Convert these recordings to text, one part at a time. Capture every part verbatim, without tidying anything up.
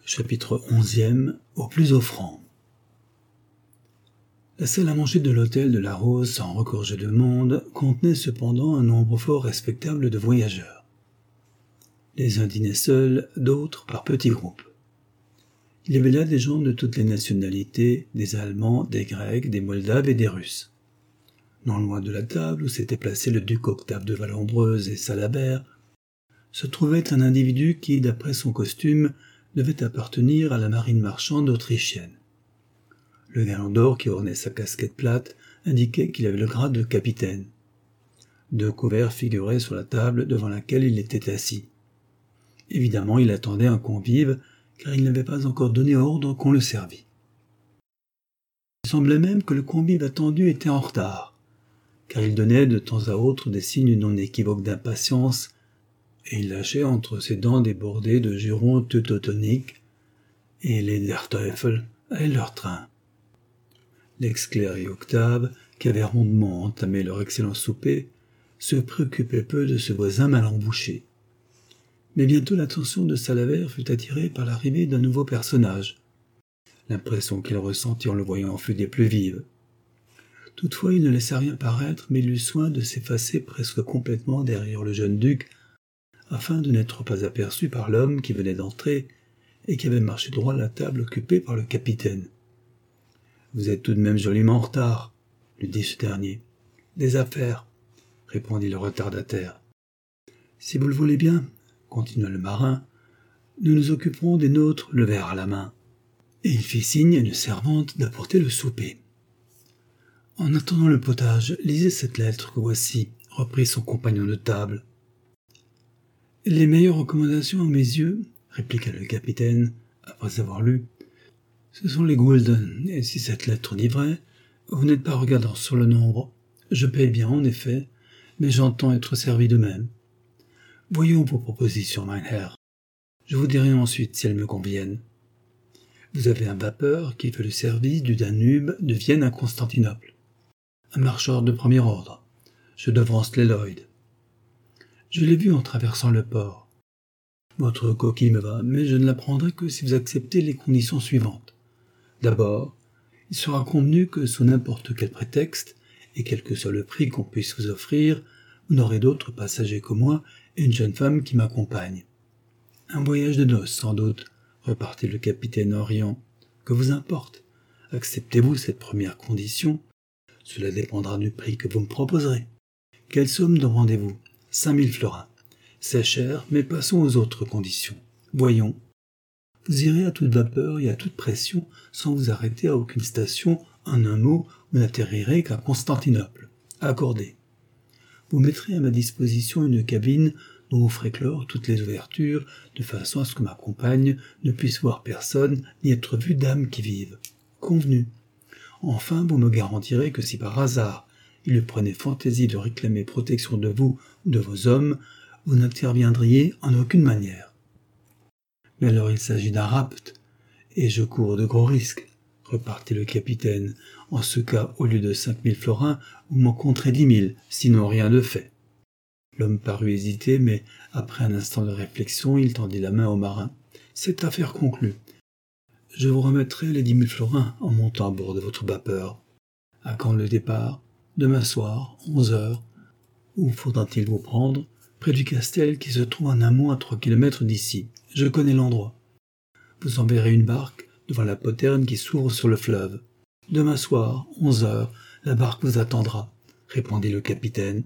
Chapitre onzième. Au plus offrant. La salle à manger de l'hôtel de la Rose, sans regorger de monde, contenait cependant un nombre fort respectable de voyageurs. Les uns dînaient seuls, d'autres par petits groupes. Il y avait là des gens de toutes les nationalités, des Allemands, des Grecs, des Moldaves et des Russes. Non loin de la table où s'étaient placés le duc Octave de Vallombreuse et Salabert, se trouvait un individu qui, d'après son costume, devait appartenir à la marine marchande autrichienne. Le galon d'or qui ornait sa casquette plate indiquait qu'il avait le grade de capitaine. Deux couverts figuraient sur la table devant laquelle il était assis. Évidemment, il attendait un convive, car il n'avait pas encore donné ordre qu'on le servît. Il semblait même que le convive attendu était en retard, car il donnait de temps à autre des signes non équivoques d'impatience, et il lâchait entre ses dents débordées de jurons teutoniques, et les Der Teufel allaient leur train. L'ex-clerc et Octave, qui avaient rondement entamé leur excellent souper, se préoccupaient peu de ce voisin mal embouché. Mais bientôt l'attention de Salabert fut attirée par l'arrivée d'un nouveau personnage. L'impression qu'il ressentit en le voyant fut des plus vives. Toutefois, il ne laissa rien paraître, mais il eut soin de s'effacer presque complètement derrière le jeune duc, afin de n'être pas aperçu par l'homme qui venait d'entrer et qui avait marché droit à la table occupée par le capitaine. « Vous êtes tout de même joliment en retard, » lui dit ce dernier. « Des affaires, » répondit le retardataire. « Si vous le voulez bien, » continua le marin, « nous nous occuperons des nôtres le verre à la main. » Et il fit signe à une servante d'apporter le souper. « En attendant le potage, lisez cette lettre que voici, » reprit son compagnon de table. « Les meilleures recommandations à mes yeux, » répliqua le capitaine, après avoir lu, « ce sont les Goulden, et si cette lettre dit vrai, vous n'êtes pas regardant sur le nombre. Je paye bien, en effet, mais j'entends être servi de même. Voyons vos propositions, mein Herr. Je vous dirai ensuite si elles me conviennent. Vous avez un vapeur qui fait le service du Danube de Vienne à Constantinople. Un marcheur de premier ordre. Je devance les Lloyd. Je l'ai vu en traversant le port. Votre coquille me va, mais je ne la prendrai que si vous acceptez les conditions suivantes. D'abord, il sera convenu que sous n'importe quel prétexte, et quel que soit le prix qu'on puisse vous offrir, vous n'aurez d'autres passagers que moi et une jeune femme qui m'accompagne. Un voyage de noces, sans doute, repartit le capitaine en riant. Que vous importe? Acceptez-vous cette première condition? Cela dépendra du prix que vous me proposerez. Quelle somme demandez-vous? Cinq mille florins. C'est cher, mais passons aux autres conditions. Voyons. Vous irez à toute vapeur et à toute pression sans vous arrêter à aucune station. En un mot, vous n'atterrirez qu'à Constantinople. Accordé. Vous mettrez à ma disposition une cabine dont vous ferez clore toutes les ouvertures, de façon à ce que ma compagne ne puisse voir personne ni être vue d'âme qui vive. Convenu. Enfin, vous me garantirez que si par hasard il lui prenait fantaisie de réclamer protection de vous ou de vos hommes, vous n'interviendriez en aucune manière. Mais alors il s'agit d'un rapt, et je cours de gros risques, repartit le capitaine. En ce cas, au lieu de cinq mille florins, vous m'en compterez dix mille, sinon rien de fait. L'homme parut hésiter, mais après un instant de réflexion, il tendit la main au marin. Cette affaire conclue. Je vous remettrai les dix mille florins en montant à bord de votre vapeur. À quand le départ? Demain soir, onze heures. Où faudra-t-il vous prendre? Près du castel qui se trouve en amont à trois kilomètres d'ici. Je connais l'endroit. Vous enverrez une barque devant la poterne qui s'ouvre sur le fleuve. Demain soir, onze heures, la barque vous attendra, répondit le capitaine.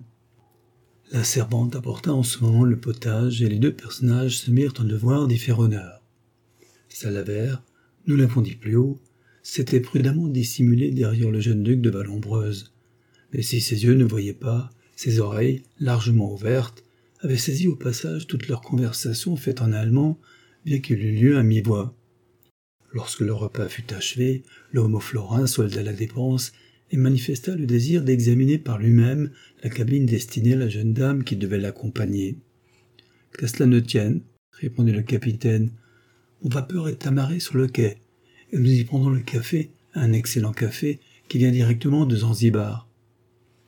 La servante apporta en ce moment le potage et les deux personnages se mirent en devoir d'y faire honneur. Salabert, nous l'avons dit plus haut, s'était prudemment dissimulé derrière le jeune duc de Vallombreuse. Mais si ses yeux ne voyaient pas, ses oreilles, largement ouvertes, avaient saisi au passage toute leur conversation faite en allemand, bien qu'il eût lieu à mi-voix. Lorsque le repas fut achevé, l'homme au florin solda la dépense et manifesta le désir d'examiner par lui-même la cabine destinée à la jeune dame qui devait l'accompagner. « Qu'à cela ne tienne, » répondit le capitaine, « mon vapeur est amarré sur le quai, et nous y prendrons le café, un excellent café, qui vient directement de Zanzibar. »« Soit, »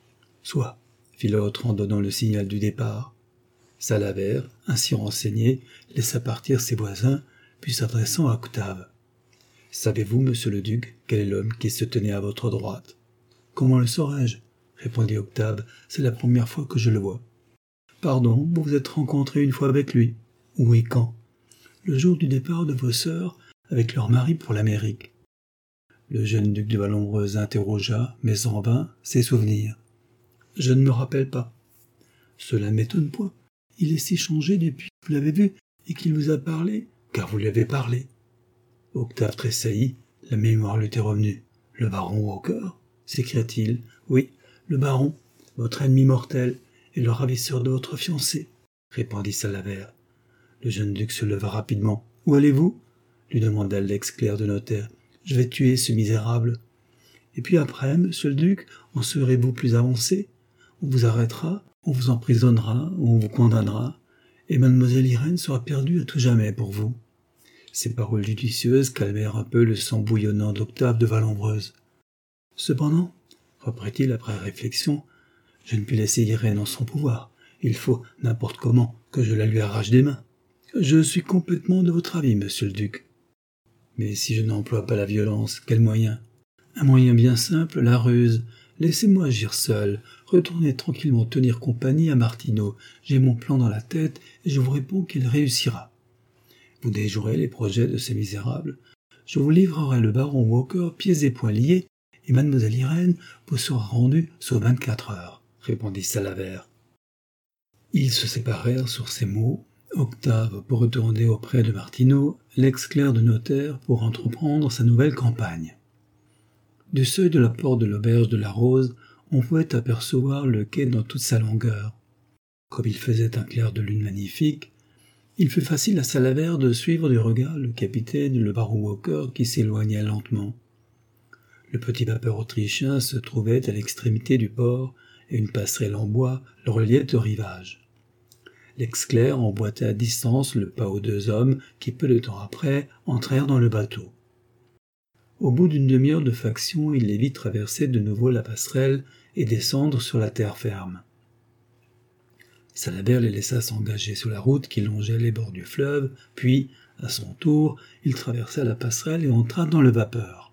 fit l'autre en donnant le signal du départ. Salabert, ainsi renseigné, laissa partir ses voisins, puis s'adressant à Octave. « Savez-vous, monsieur le duc, quel est l'homme qui se tenait à votre droite ?»« Comment le saurais-je » répondit Octave. « C'est la première fois que je le vois. »« Pardon, vous vous êtes rencontré une fois avec lui. »« Où et quand ?»« Le jour du départ de vos sœurs avec leur mari pour l'Amérique. » Le jeune duc de Vallombreuse interrogea, mais en vain, ses souvenirs. « Je ne me rappelle pas. »« Cela ne m'étonne point. Il est si changé depuis que vous l'avez vu et qu'il vous a parlé, car vous lui avez parlé. » Octave tressaillit, la mémoire lui était revenue. « Le baron Walker » s'écria-t-il. « Oui, le baron, votre ennemi mortel, et le ravisseur de votre fiancée, » répondit Salabert. Le jeune duc se leva rapidement. « Où allez-vous » lui demanda l'ex-clerc de notaire. « Je vais tuer ce misérable. »« Et puis après, monsieur le duc, en serez-vous plus avancé ? On vous arrêtera, on vous emprisonnera, on vous condamnera, et mademoiselle Irène sera perdue à tout jamais pour vous. » Ces paroles judicieuses calmèrent un peu le sang bouillonnant d'Octave de Vallombreuse. « Cependant, reprit-il après réflexion, je ne puis laisser Irène en son pouvoir. Il faut, n'importe comment, que je la lui arrache des mains. Je suis complètement de votre avis, monsieur le duc. Mais si je n'emploie pas la violence, quel moyen ? Un moyen bien simple, la ruse. Laissez-moi agir seul. Retournez tranquillement tenir compagnie à Martineau. J'ai mon plan dans la tête et je vous réponds qu'il réussira. Vous déjouerez les projets de ces misérables. Je vous livrerai le baron Walker pieds et poings liés et mademoiselle Irène vous sera rendue sous vingt-quatre heures, répondit Salabert. Ils se séparèrent sur ces mots, Octave pour retourner auprès de Martineau, l'ex-clerc de notaire pour entreprendre sa nouvelle campagne. Du seuil de la porte de l'auberge de la Rose, on pouvait apercevoir le quai dans toute sa longueur. Comme il faisait un clair de lune magnifique, il fut facile à Salabert de suivre du regard le capitaine et le baron Walker qui s'éloignaient lentement. Le petit vapeur autrichien se trouvait à l'extrémité du port et une passerelle en bois le reliait au rivage. L'ex-clerc emboîtait à distance le pas aux deux hommes qui, peu de temps après, entrèrent dans le bateau. Au bout d'une demi-heure de faction, il les vit traverser de nouveau la passerelle et descendre sur la terre ferme. Salabert les laissa s'engager sur la route qui longeait les bords du fleuve, puis, à son tour, il traversa la passerelle et entra dans le vapeur.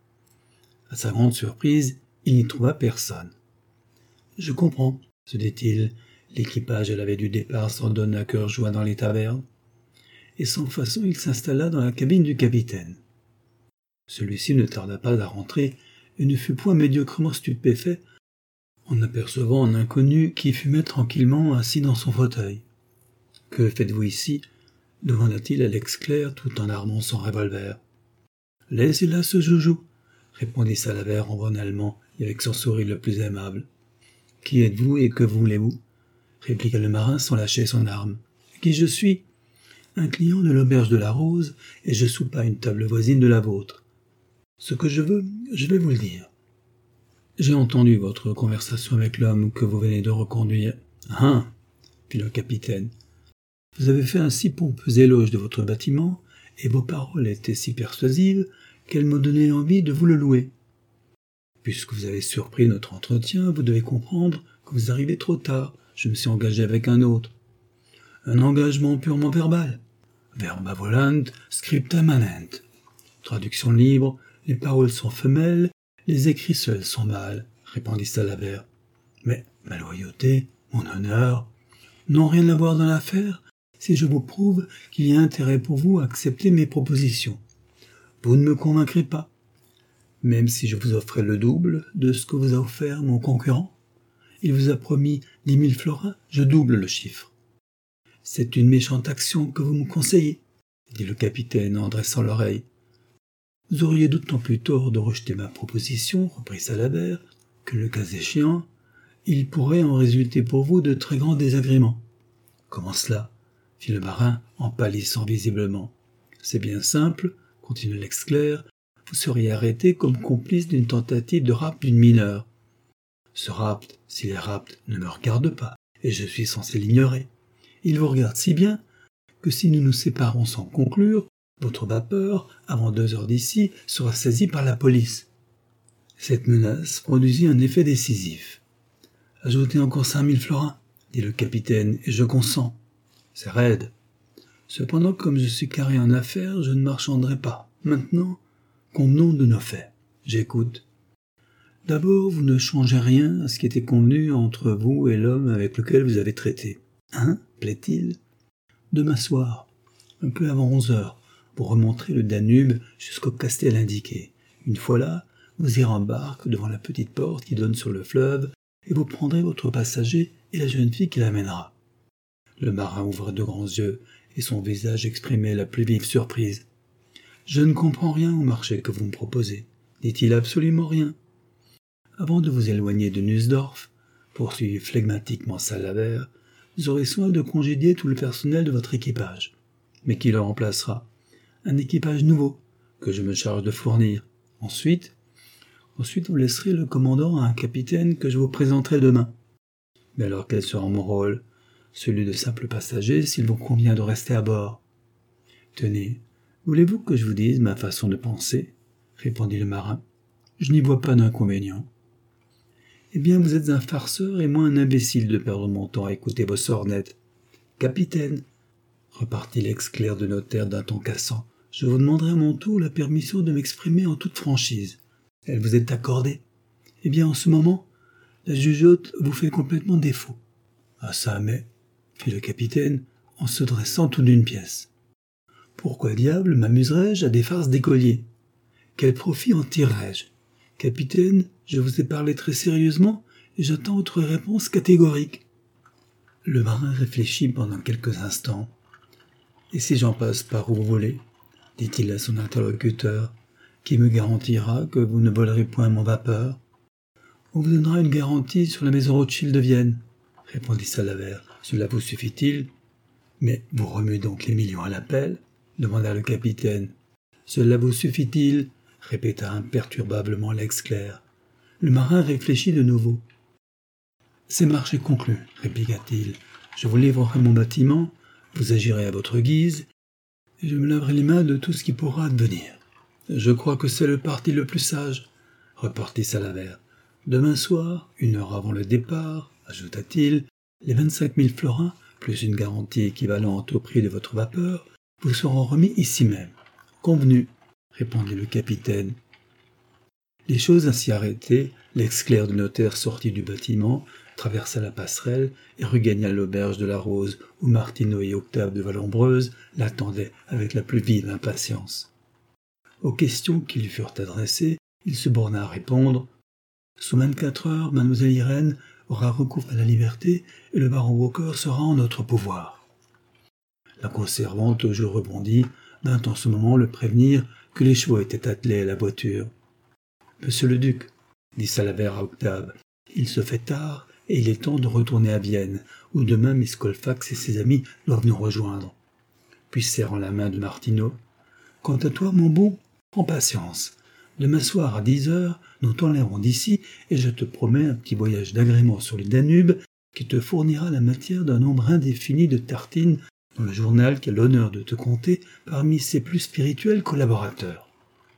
À sa grande surprise, il n'y trouva personne. « Je comprends, » se dit-il, l'équipage à la veille du départ s'en donne à cœur joie dans les tavernes. Et sans façon, il s'installa dans la cabine du capitaine. Celui-ci ne tarda pas à rentrer et ne fut point médiocrement stupéfait en apercevant un inconnu qui fumait tranquillement assis dans son fauteuil. « Que faites-vous ici » demanda-t-il à l'ex-clerc tout en armant son revolver. « Laissez là ce joujou » répondit Salabert en bon allemand et avec son sourire le plus aimable. « Qui êtes-vous et que voulez-vous » répliqua le marin sans lâcher son arme. « Qui je suis ?»« Un client de l'auberge de la Rose et je soupe à une table voisine de la vôtre. Ce que je veux, je vais vous le dire. J'ai entendu votre conversation avec l'homme que vous venez de reconduire. »« Ah !» fit le capitaine. « Vous avez fait un si pompeux éloge de votre bâtiment, et vos paroles étaient si persuasives qu'elles m'ont donné envie de vous le louer. Puisque vous avez surpris notre entretien, vous devez comprendre que vous arrivez trop tard. Je me suis engagé avec un autre. Un engagement purement verbal. Verba volant, scripta manent. Traduction libre, les paroles sont femelles, les écrits seuls sont mâles, répondit Salabert. Mais ma loyauté, mon honneur, n'ont rien à voir dans l'affaire si je vous prouve qu'il y a intérêt pour vous à accepter mes propositions. Vous ne me convaincrez pas, même si je vous offrais le double de ce que vous a offert mon concurrent. Il vous a promis dix mille florins, je double le chiffre. C'est une méchante action que vous me conseillez, dit le capitaine en dressant l'oreille. Vous auriez d'autant plus tort de rejeter ma proposition, reprit Salabert, que le cas échéant, il pourrait en résulter pour vous de très grands désagréments. Comment cela? Fit le marin en pâlissant visiblement. C'est bien simple, continua l'ex-clerc, vous seriez arrêté comme complice d'une tentative de rapt d'une mineure. Ce rapt, s'il est rapt, ne me regarde pas, et je suis censé l'ignorer. Il vous regarde si bien que si nous nous séparons sans conclure, votre vapeur, avant deux heures d'ici, sera saisie par la police. Cette menace produisit un effet décisif. Ajoutez encore cinq mille florins, dit le capitaine, et je consens. C'est raide. Cependant, comme je suis carré en affaires, je ne marchanderai pas. Maintenant, convenons de nos faits. J'écoute. D'abord, vous ne changez rien à ce qui était convenu entre vous et l'homme avec lequel vous avez traité. Hein, plaît-il? Demain soir, un peu avant onze heures, vous remonterez le Danube jusqu'au castel indiqué. Une fois là, vous irez en barque devant la petite porte qui donne sur le fleuve et vous prendrez votre passager et la jeune fille qui l'amènera. Le marin ouvrait de grands yeux et son visage exprimait la plus vive surprise. « Je ne comprends rien au marché que vous me proposez. Dit-il absolument rien. Avant de vous éloigner de Nussdorf, poursuivit flegmatiquement Salabert, vous aurez soin de congédier tout le personnel de votre équipage. Mais qui le remplacera? Un équipage nouveau, que je me charge de fournir. Ensuite, ensuite vous laisserez le commandant à un capitaine que je vous présenterai demain. Mais alors quel sera mon rôle? Celui de simple passager s'il vous convient de rester à bord. Tenez, voulez-vous que je vous dise ma façon de penser? Répondit le marin. Je n'y vois pas d'inconvénient. Eh bien, vous êtes un farceur et moi un imbécile de perdre mon temps à écouter vos sornettes. Capitaine, repartit l'ex-clerc de notaire d'un ton cassant, je vous demanderai à mon tour la permission de m'exprimer en toute franchise. Elle vous est accordée. Eh bien, en ce moment, la jugeote vous fait complètement défaut. Ah ça, mais, fit le capitaine, en se dressant tout d'une pièce. Pourquoi diable m'amuserais-je à des farces d'écolier? Quel profit en tirerais-je? Capitaine, je vous ai parlé très sérieusement et j'attends votre réponse catégorique. Le marin réfléchit pendant quelques instants. Et si j'en passe par où vous voulez, dit-il à son interlocuteur, qui me garantira que vous ne volerez point mon vapeur? On vous donnera une garantie sur la maison Rothschild de Vienne, répondit Salabert. Cela vous suffit-il? Mais vous remuez donc les millions à l'appel? Demanda le capitaine. Cela vous suffit-il? Répéta imperturbablement l'ex-clerc. Le marin réfléchit de nouveau. C'est marché conclu, répliqua-t-il. Je vous livrerai mon bâtiment, vous agirez à votre guise, et je me laverai les mains de tout ce qui pourra advenir. Je crois que c'est le parti le plus sage, repartit Salabert. Demain soir, une heure avant le départ, ajouta-t-il, les vingt-cinq mille florins, plus une garantie équivalente au prix de votre vapeur, vous seront remis ici même. Convenu, répondit le capitaine. Les choses ainsi arrêtées, l'ex-clerc de notaire sortit du bâtiment, traversa la passerelle et regagna l'auberge de la Rose où Martineau et Octave de Vallombreuse l'attendaient avec la plus vive impatience. Aux questions qui lui furent adressées, il se borna à répondre « Sous vingt-quatre heures, mademoiselle Irène aura recours à la liberté et le baron Walker sera en notre pouvoir. » La conservante, au jeu rebondi, vint en ce moment le prévenir que les chevaux étaient attelés à la voiture. « Monsieur le duc, » dit Salabert à Octave, « il se fait tard et il est temps de retourner à Vienne, où demain Miss Colfax et ses amis doivent nous rejoindre. » Puis serrant la main de Martineau, « Quant à toi, mon bon, prends patience. Demain soir à dix heures, nous t'enlèverons d'ici et je te promets un petit voyage d'agrément sur le Danube qui te fournira la matière d'un nombre indéfini de tartines dans le journal qui a l'honneur de te compter parmi ses plus spirituels collaborateurs. »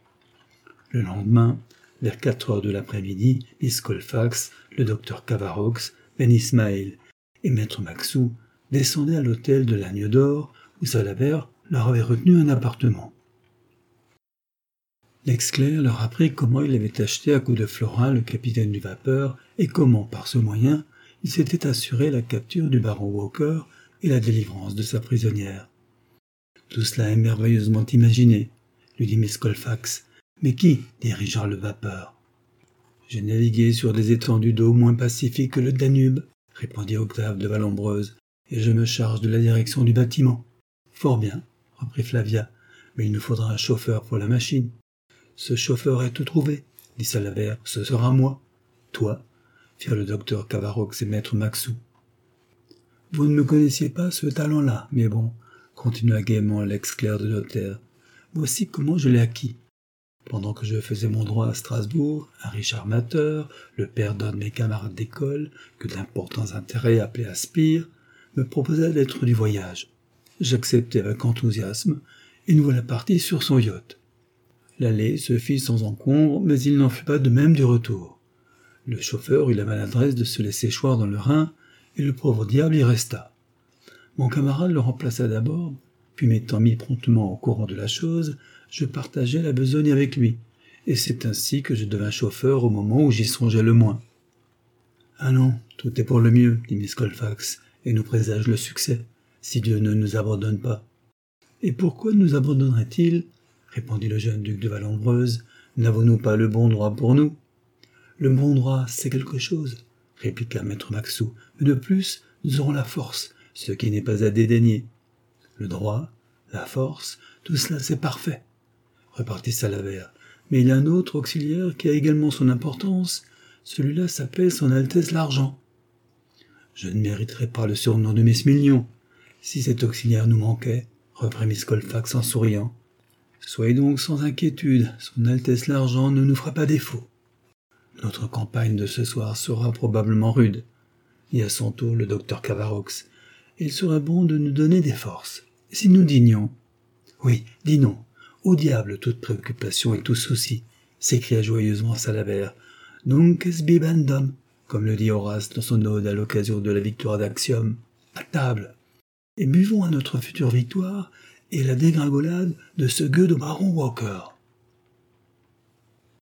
Le lendemain, vers quatre heures de l'après-midi, Miss Colfax, le docteur Cavarox, Ben Ismaël et maître Maxou descendaient à l'hôtel de l'Agne d'Or où Salabert leur avait retenu un appartement. L'ex-clerc leur apprit comment il avait acheté à coups de florin le capitaine du vapeur et comment, par ce moyen, il s'était assuré la capture du baron Walker et la délivrance de sa prisonnière. « Tout cela est merveilleusement imaginé, » lui dit Miss Colfax. « Mais qui dirigera le vapeur ?»« J'ai navigué sur des étendues d'eau moins pacifiques que le Danube, » répondit Octave de Vallombreuse, « et je me charge de la direction du bâtiment. »« Fort bien, » reprit Flavia, « mais il nous faudra un chauffeur pour la machine. »« Ce chauffeur est tout trouvé, » dit Salabert, « ce sera moi. »« Toi » firent le docteur Cavarox et maître Maxou. « Vous ne me connaissiez pas ce talent-là, mais bon, » continua gaiement l'ex-clerc de notaire, « voici comment je l'ai acquis. Pendant que je faisais mon droit à Strasbourg, un riche armateur, le père d'un de mes camarades d'école, que d'importants intérêts appelaient Aspire, me proposa d'être du voyage. J'acceptai avec enthousiasme, et nous voilà partis sur son yacht. L'aller se fit sans encombre, mais il n'en fut pas de même du retour. Le chauffeur eut la maladresse de se laisser choir dans le Rhin, et le pauvre diable y resta. Mon camarade le remplaça d'abord, Puis m'étant mis promptement au courant de la chose, je partageai la besogne avec lui, et c'est ainsi que je devins chauffeur au moment où j'y songeais le moins. « Ah non, tout est pour le mieux, dit Miss Colfax, et nous présage le succès, si Dieu ne nous abandonne pas. »« Et pourquoi nous abandonnerait-il » répondit le jeune duc de Vallombreuse. « N'avons-nous pas le bon droit pour nous ?»« Le bon droit, c'est quelque chose, » répliqua maître Maxou, « mais de plus, nous aurons la force, ce qui n'est pas à dédaigner. »« Le droit, la force, tout cela c'est parfait, » repartit Salabert. « Mais il y a un autre auxiliaire qui a également son importance, celui-là s'appelle son Altesse l'Argent. »« Je ne mériterais pas le surnom de Miss Million, si cet auxiliaire nous manquait, » reprit Miss Colfax en souriant. « Soyez donc sans inquiétude, son Altesse l'Argent ne nous fera pas défaut. Notre campagne de ce soir sera probablement rude, dit à son tour le docteur Cavarox. Il serait bon de nous donner des forces. Si nous dînions. »« Oui, dînons. Au diable toute préoccupation et tout souci, » s'écria joyeusement Salabert. « Nunc est bibendum, comme le dit Horace dans son ode à l'occasion de la victoire d'Actium. À table, et buvons à notre future victoire et la dégringolade de ce gueux de baron Walker. »